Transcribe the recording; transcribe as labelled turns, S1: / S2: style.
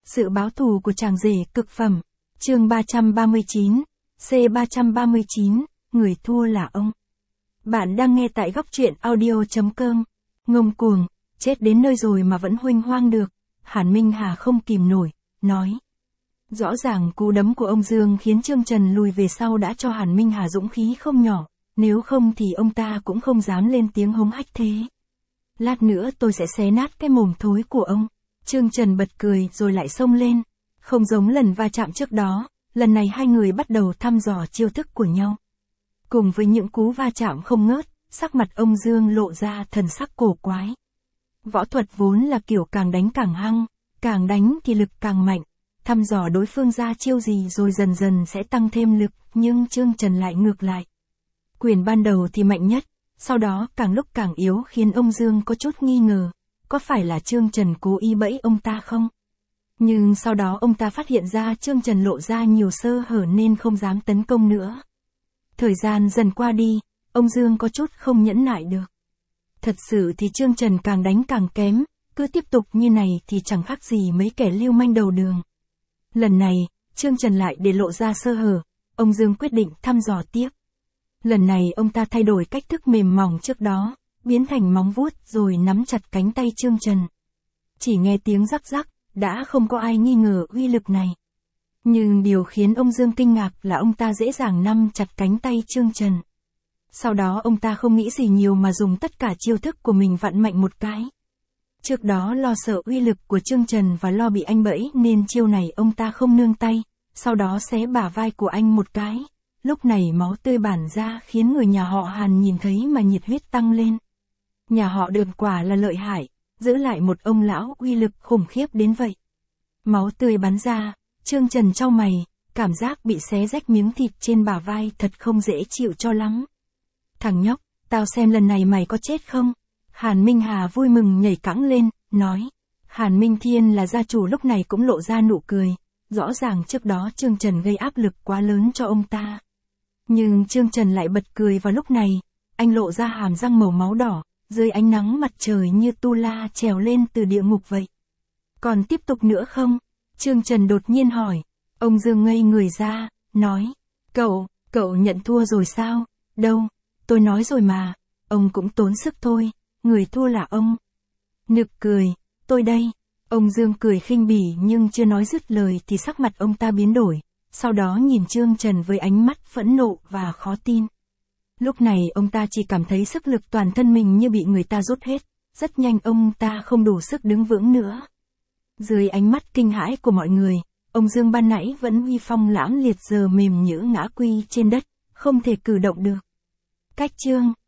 S1: Sự báo thù của chàng rể cực phẩm. Chương 339, C339, người thua là ông. Bạn đang nghe tại góc truyện audio.com. Ngông cuồng, chết đến nơi rồi mà vẫn huênh hoang được. Hàn Minh Hà không kìm nổi, nói. Rõ ràng cú đấm của ông Dương khiến Trương Trần lùi về sau đã cho Hàn Minh Hà dũng khí không nhỏ, nếu không thì ông ta cũng không dám lên tiếng hống hách thế. Lát nữa tôi sẽ xé nát cái mồm thối của ông. Trương Trần bật cười rồi lại xông lên. Không giống lần va chạm trước đó, lần này hai người bắt đầu thăm dò chiêu thức của nhau. Cùng với những cú va chạm không ngớt, sắc mặt ông Dương lộ ra thần sắc cổ quái. Võ thuật vốn là kiểu càng đánh càng hăng, càng đánh thì lực càng mạnh. Thăm dò đối phương ra chiêu gì rồi dần dần sẽ tăng thêm lực, nhưng Trương Trần lại ngược lại. Quyền ban đầu thì mạnh nhất, sau đó càng lúc càng yếu khiến ông Dương có chút nghi ngờ, có phải là Trương Trần cố ý bẫy ông ta không? Nhưng sau đó ông ta phát hiện ra Trương Trần lộ ra nhiều sơ hở nên không dám tấn công nữa. Thời gian dần qua đi, ông Dương có chút không nhẫn nại được. Thật sự thì Trương Trần càng đánh càng kém, cứ tiếp tục như này thì chẳng khác gì mấy kẻ lưu manh đầu đường. Lần này, Trương Trần lại để lộ ra sơ hở, ông Dương quyết định thăm dò tiếp. Lần này ông ta thay đổi cách thức mềm mỏng trước đó, biến thành móng vuốt rồi nắm chặt cánh tay Trương Trần. Chỉ nghe tiếng rắc rắc, đã không có ai nghi ngờ uy lực này. Nhưng điều khiến ông Dương kinh ngạc là ông ta dễ dàng nắm chặt cánh tay Trương Trần. Sau đó ông ta không nghĩ gì nhiều mà dùng tất cả chiêu thức của mình vặn mạnh một cái. Trước đó lo sợ uy lực của Trương Trần và lo bị anh bẫy nên chiêu này ông ta không nương tay, sau đó xé bả vai của anh một cái. Lúc này máu tươi bản ra khiến người nhà họ Hàn nhìn thấy mà nhiệt huyết tăng lên. Nhà họ Đường quả là lợi hại, giữ lại một ông lão uy lực khủng khiếp đến vậy. Máu tươi bắn ra, Trương Trần chau mày, cảm giác bị xé rách miếng thịt trên bả vai thật không dễ chịu cho lắm. Thằng nhóc, tao xem lần này mày có chết không? Hàn Minh Hà vui mừng nhảy cẫng lên, nói. Hàn Minh Thiên là gia chủ lúc này cũng lộ ra nụ cười, rõ ràng trước đó Trương Trần gây áp lực quá lớn cho ông ta. Nhưng Trương Trần lại bật cười vào lúc này, anh lộ ra hàm răng màu máu đỏ, dưới ánh nắng mặt trời như tu la trèo lên từ địa ngục vậy. Còn tiếp tục nữa không? Trương Trần đột nhiên hỏi. Ông Dương ngây người ra, nói. Cậu nhận thua rồi sao? Đâu, tôi nói rồi mà, ông cũng tốn sức thôi, người thua là ông. Nực cười, tôi đây. Ông Dương cười khinh bỉ nhưng chưa nói dứt lời thì sắc mặt ông ta biến đổi, sau đó nhìn Trương Trần với ánh mắt phẫn nộ và khó tin. Lúc này ông ta chỉ cảm thấy sức lực toàn thân mình như bị người ta rút hết, rất nhanh ông ta không đủ sức đứng vững nữa. Dưới ánh mắt kinh hãi của mọi người, ông Dương ban nãy vẫn uy phong lãm liệt giờ mềm nhũn ngã quy trên đất, không thể cử động được. Cách chương